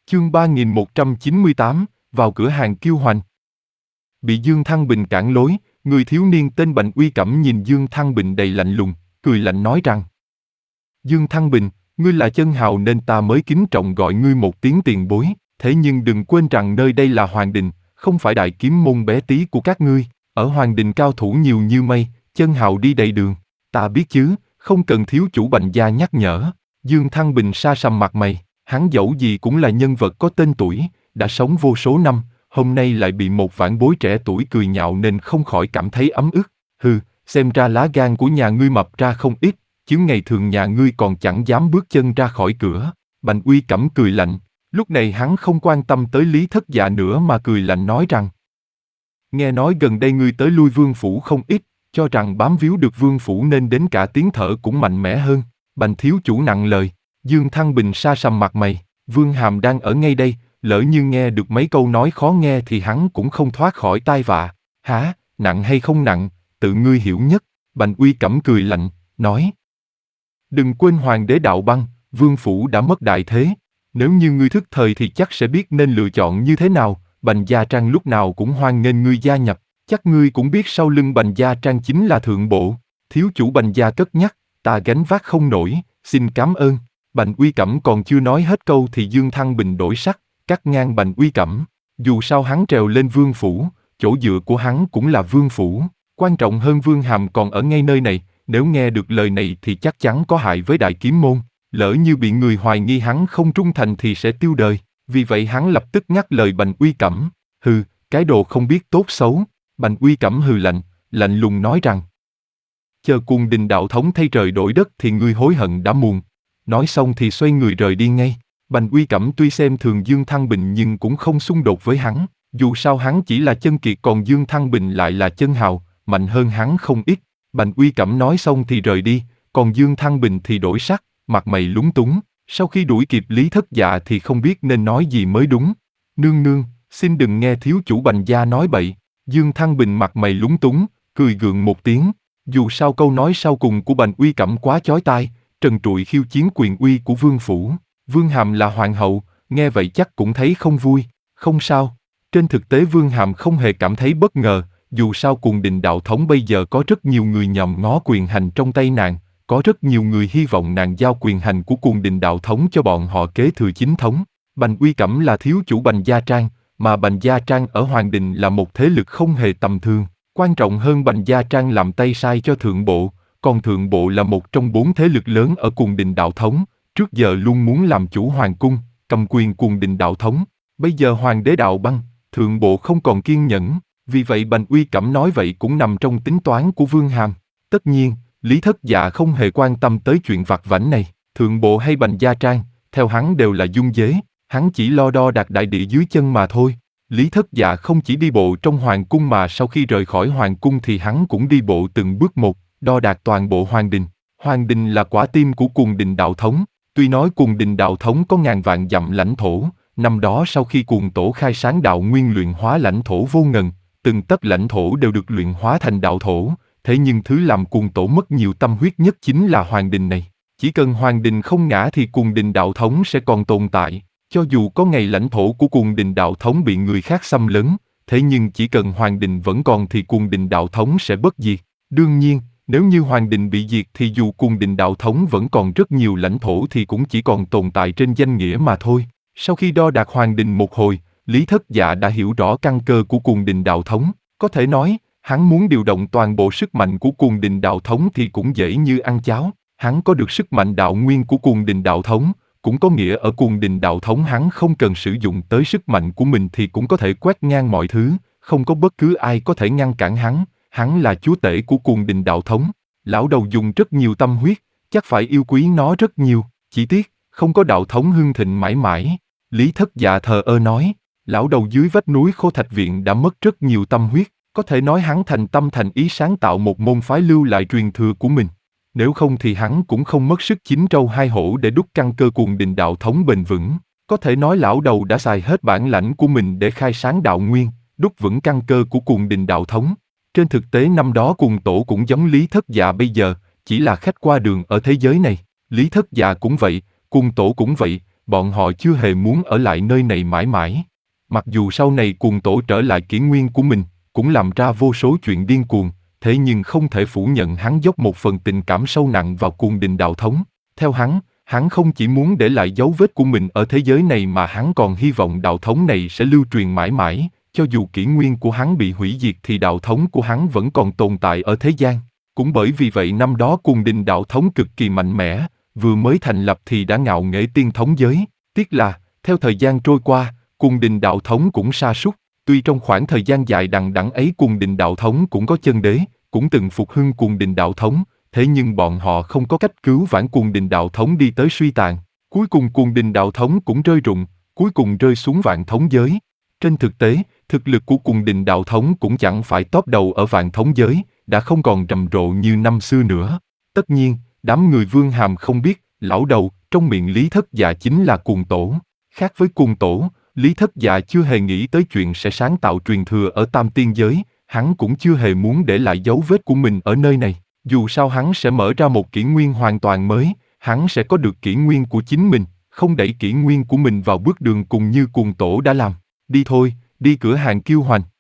Chương 3198, vào cửa hàng kiêu hoành. Bị Dương Thăng Bình cản lối, người thiếu niên tên Bành Uy Cẩm nhìn Dương Thăng Bình đầy lạnh lùng, cười lạnh nói rằng: Dương Thăng Bình, ngươi là chân hào nên ta mới kính trọng gọi ngươi một tiếng tiền bối, thế nhưng đừng quên rằng nơi đây là Hoàng Đình, không phải đại kiếm môn bé tí của các ngươi, ở Hoàng Đình cao thủ nhiều như mây, chân hào đi đầy đường, ta biết chứ, không cần thiếu chủ Bành gia nhắc nhở. Dương Thăng Bình sa sầm mặt mày, hắn dẫu gì cũng là nhân vật có tên tuổi, đã sống vô số năm, hôm nay lại bị một vãn bối trẻ tuổi cười nhạo nên không khỏi cảm thấy ấm ức. Hừ, xem ra lá gan của nhà ngươi mập ra không ít, chứ ngày thường nhà ngươi còn chẳng dám bước chân ra khỏi cửa. Bành Uy Cẩm cười lạnh, lúc này hắn không quan tâm tới Lý Thất Dạ nữa mà cười lạnh nói rằng: nghe nói gần đây ngươi tới lui vương phủ không ít, cho rằng bám víu được vương phủ nên đến cả tiếng thở cũng mạnh mẽ hơn. Bành thiếu chủ nặng lời. Dương Thăng Bình sa sầm mặt mày, Vương Hàm đang ở ngay đây, lỡ như nghe được mấy câu nói khó nghe thì hắn cũng không thoát khỏi tai vạ. Hả, nặng hay không nặng, tự ngươi hiểu nhất. Bành Uy Cẩm cười lạnh, nói: đừng quên hoàng đế đạo băng, vương phủ đã mất đại thế. Nếu như ngươi thức thời thì chắc sẽ biết nên lựa chọn như thế nào. Bành Gia Trang lúc nào cũng hoan nghênh ngươi gia nhập, chắc ngươi cũng biết sau lưng Bành Gia Trang chính là thượng bộ. Thiếu chủ Bành Gia cất nhắc, ta gánh vác không nổi, xin cảm ơn. Bành Uy Cẩm còn chưa nói hết câu thì Dương Thăng Bình đổi sắc, cắt ngang Bành Uy Cẩm. Dù sao hắn trèo lên vương phủ, chỗ dựa của hắn cũng là vương phủ. Quan trọng hơn Vương Hàm còn ở ngay nơi này, nếu nghe được lời này thì chắc chắn có hại với đại kiếm môn. Lỡ như bị người hoài nghi hắn không trung thành thì sẽ tiêu đời. Vì vậy hắn lập tức ngắt lời Bành Uy Cẩm. Hừ, cái đồ không biết tốt xấu. Bành Uy Cẩm hừ lạnh, lạnh lùng nói rằng: chờ Cuồng Đình đạo thống thay trời đổi đất thì ngươi hối hận đã muộn. Nói xong thì xoay người rời đi ngay. Bành Uy Cẩm tuy xem thường Dương Thăng Bình nhưng cũng không xung đột với hắn. Dù sao hắn chỉ là chân kiệt còn Dương Thăng Bình lại là chân hào, mạnh hơn hắn không ít. Bành Uy Cẩm nói xong thì rời đi, còn Dương Thăng Bình thì đổi sắc, mặt mày lúng túng. Sau khi đuổi kịp Lý Thất Dạ thì không biết nên nói gì mới đúng. Nương nương, xin đừng nghe thiếu chủ Bành gia nói bậy. Dương Thăng Bình mặt mày lúng túng, cười gượng một tiếng. Dù sao câu nói sau cùng của Bành Uy Cẩm quá chói tai, trần trụi khiêu chiến quyền uy của vương phủ. Vương Hàm là hoàng hậu, nghe vậy chắc cũng thấy không vui. Không sao, trên thực tế Vương Hàm không hề cảm thấy bất ngờ, dù sao Cuồng Đình đạo thống bây giờ có rất nhiều người nhòm ngó quyền hành trong tay nàng, có rất nhiều người hy vọng nàng giao quyền hành của Cuồng Đình đạo thống cho bọn họ kế thừa chính thống. Bành Uy Cẩm là thiếu chủ Bành Gia Trang, mà Bành Gia Trang ở Hoàng Đình là một thế lực không hề tầm thường. Quan trọng hơn Bành Gia Trang làm tay sai cho thượng bộ, còn thượng bộ là một trong 4 thế lực lớn ở Cuồng Đình đạo thống, trước giờ luôn muốn làm chủ hoàng cung, cầm quyền Cuồng Đình đạo thống. Bây giờ hoàng đế đạo băng, thượng bộ không còn kiên nhẫn, vì vậy Bành Uy Cẩm nói vậy cũng nằm trong tính toán của Vương Hàm. Tất nhiên, Lý Thất Dạ không hề quan tâm tới chuyện vặt vãnh này, thượng bộ hay Bành Gia Trang, theo hắn đều là dung dế, hắn chỉ lo đo đạc đại địa dưới chân mà thôi. Lý Thất Dạ không chỉ đi bộ trong hoàng cung mà sau khi rời khỏi hoàng cung thì hắn cũng đi bộ từng bước một, đo đạc toàn bộ Hoàng Đình. Hoàng Đình là quả tim của Cuồng Đình đạo thống, tuy nói Cuồng Đình đạo thống có ngàn vạn dặm lãnh thổ, năm đó sau khi Cuồng Tổ khai sáng đạo nguyên luyện hóa lãnh thổ vô ngần, từng tấc lãnh thổ đều được luyện hóa thành đạo thổ, thế nhưng thứ làm Cuồng Tổ mất nhiều tâm huyết nhất chính là Hoàng Đình này. Chỉ cần Hoàng Đình không ngã thì Cuồng Đình đạo thống sẽ còn tồn tại. Cho dù có ngày lãnh thổ của Cuồng Đình đạo thống bị người khác xâm lấn, thế nhưng chỉ cần Hoàng Đình vẫn còn thì Cuồng Đình đạo thống sẽ bất diệt. Đương nhiên, nếu như Hoàng Đình bị diệt thì dù Cuồng Đình đạo thống vẫn còn rất nhiều lãnh thổ thì cũng chỉ còn tồn tại trên danh nghĩa mà thôi. Sau khi đo đạc Hoàng Đình một hồi, Lý Thất Dạ đã hiểu rõ căn cơ của Cuồng Đình đạo thống. Có thể nói, hắn muốn điều động toàn bộ sức mạnh của Cuồng Đình đạo thống thì cũng dễ như ăn cháo. Hắn có được sức mạnh đạo nguyên của Cuồng Đình đạo thống, cũng có nghĩa ở Cuồng Đình đạo thống hắn không cần sử dụng tới sức mạnh của mình thì cũng có thể quét ngang mọi thứ, không có bất cứ ai có thể ngăn cản hắn. Hắn là chúa tể của Cuồng Đình đạo thống. Lão đầu dùng rất nhiều tâm huyết, chắc phải yêu quý nó rất nhiều. Chỉ tiếc, không có đạo thống hưng thịnh mãi mãi. Lý Thất Dạ thờ ơ nói. Lão đầu dưới vách núi Khô Thạch Viện đã mất rất nhiều tâm huyết, có thể nói hắn thành tâm thành ý sáng tạo một môn phái lưu lại truyền thừa của mình. Nếu không thì hắn cũng không mất sức chín trâu hai hổ để đúc căn cơ Cuồng Đình đạo thống bền vững. Có thể nói lão đầu đã xài hết bản lãnh của mình để khai sáng đạo nguyên, đúc vững căn cơ của Cuồng Đình đạo thống. Trên thực tế năm đó Cuồng Tổ cũng giống Lý Thất Dạ bây giờ, chỉ là khách qua đường ở thế giới này. Lý Thất Dạ cũng vậy, Cuồng Tổ cũng vậy, bọn họ chưa hề muốn ở lại nơi này mãi mãi. Mặc dù sau này Cuồng Tổ trở lại kỷ nguyên của mình, cũng làm ra vô số chuyện điên cuồng, thế nhưng không thể phủ nhận hắn dốc một phần tình cảm sâu nặng vào Cuồng Đình đạo thống. Theo hắn không chỉ muốn để lại dấu vết của mình ở thế giới này mà hắn còn hy vọng đạo thống này sẽ lưu truyền mãi mãi, cho dù kỷ nguyên của hắn bị hủy diệt thì đạo thống của hắn vẫn còn tồn tại ở thế gian. Cũng bởi vì vậy năm đó Cuồng Đình đạo thống cực kỳ mạnh mẽ, vừa mới thành lập thì đã ngạo nghễ tiên thống giới. Tiếc là, theo thời gian trôi qua, Cuồng Đình đạo thống cũng sa sút. Tuy trong khoảng thời gian dài đằng đẵng ấy Cuồng Đình đạo thống cũng có chân đế, cũng từng phục hưng Cuồng Đình đạo thống, thế nhưng bọn họ không có cách cứu vãn Cuồng Đình đạo thống đi tới suy tàn. Cuối cùng Cuồng Đình đạo thống cũng rơi rụng, cuối cùng rơi xuống vạn thống giới. Trên thực tế, thực lực của Cuồng Đình đạo thống cũng chẳng phải top đầu ở vạn thống giới, đã không còn rầm rộ như năm xưa nữa. Tất nhiên, đám người Vương Hàm không biết, lão đầu, trong miệng Lý Thất Dạ chính là Cuồng Tổ. Khác với Cuồng Tổ, Lý Thất Dạ chưa hề nghĩ tới chuyện sẽ sáng tạo truyền thừa ở Tam Tiên giới, hắn cũng chưa hề muốn để lại dấu vết của mình ở nơi này. Dù sao hắn sẽ mở ra một kỷ nguyên hoàn toàn mới, hắn sẽ có được kỷ nguyên của chính mình, không đẩy kỷ nguyên của mình vào bước đường cùng như Cuồng Tổ đã làm. Đi thôi, đi cửa hàng Kiêu Hoành.